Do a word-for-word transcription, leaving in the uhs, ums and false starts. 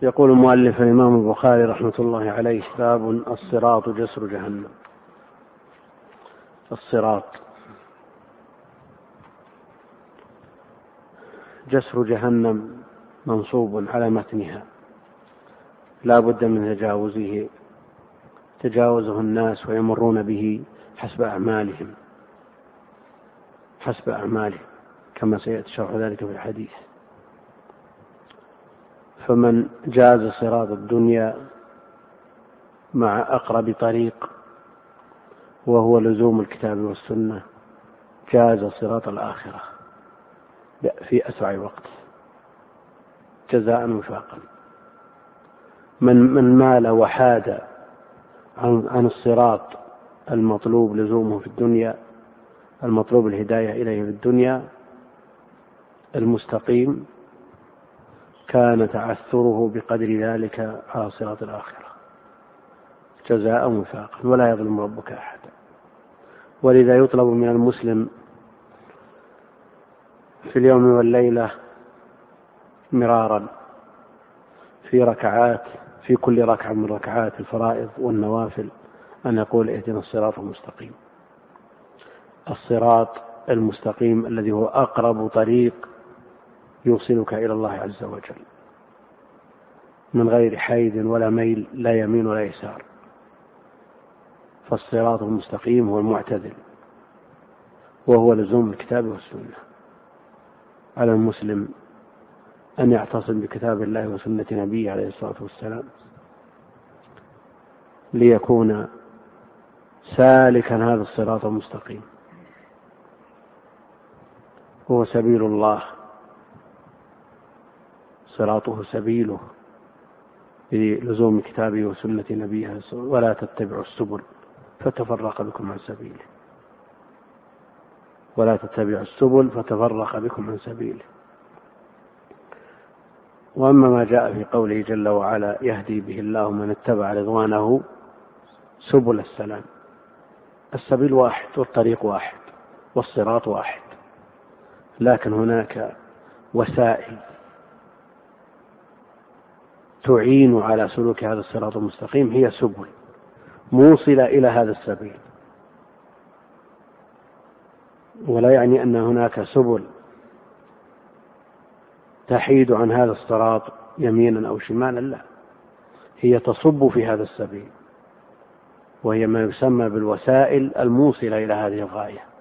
يقول المؤلف الإمام البخاري رحمة الله عليه: باب الصراط جسر جهنم. الصراط جسر جهنم منصوب على متنها، لا بد من تجاوزه تجاوزه الناس ويمرون به حسب أعمالهم حسب أعمالهم كما سيأتي شرح ذلك في الحديث. فمن جاز صراط الدنيا مع أقرب طريق وهو لزوم الكتاب والسنة جاز صراط الآخرة في أسرع وقت جزاء وفاقا. من من مال وحاد عن, عن الصراط المطلوب لزومه في الدنيا، المطلوب الهداية إليه في الدنيا المستقيم، كان تعثره بقدر ذلك على صراط الآخرة جزاء وفاقا، ولا يظلم ربك أحدا. ولذا يطلب من المسلم في اليوم والليلة مرارا في ركعات في كل ركعة من ركعات الفرائض والنوافل أن يقول: اهدنا الصراط المستقيم. الصراط المستقيم الذي هو أقرب طريق يوصلك إلى الله عز وجل من غير حيد ولا ميل، لا يمين ولا يسار. فالصراط المستقيم هو المعتدل، وهو لزوم الكتاب والسنة. على المسلم أن يعتصم بكتاب الله وسنة نبيه عليه الصلاة والسلام ليكون سالكا هذا الصراط المستقيم، هو سبيل الله، صراطه سبيله بلزوم كتابه وسنة نبيه، ولا تتبعوا السبل فتفرق بكم عن سبيله ولا تتبعوا السبل فتفرق بكم عن سبيله. وأما ما جاء في قوله جل وعلا: يهدي به الله من اتبع رضوانه سبل السلام، السبيل واحد والطريق واحد والصراط واحد، لكن هناك وسائل تعين على سلوك هذا الصراط المستقيم، هي سبل موصلة إلى هذا السبيل. ولا يعني أن هناك سبل تحيد عن هذا الصراط يمينا أو شمالا، لا، هي تصب في هذا السبيل، وهي ما يسمى بالوسائل الموصلة إلى هذه الغاية.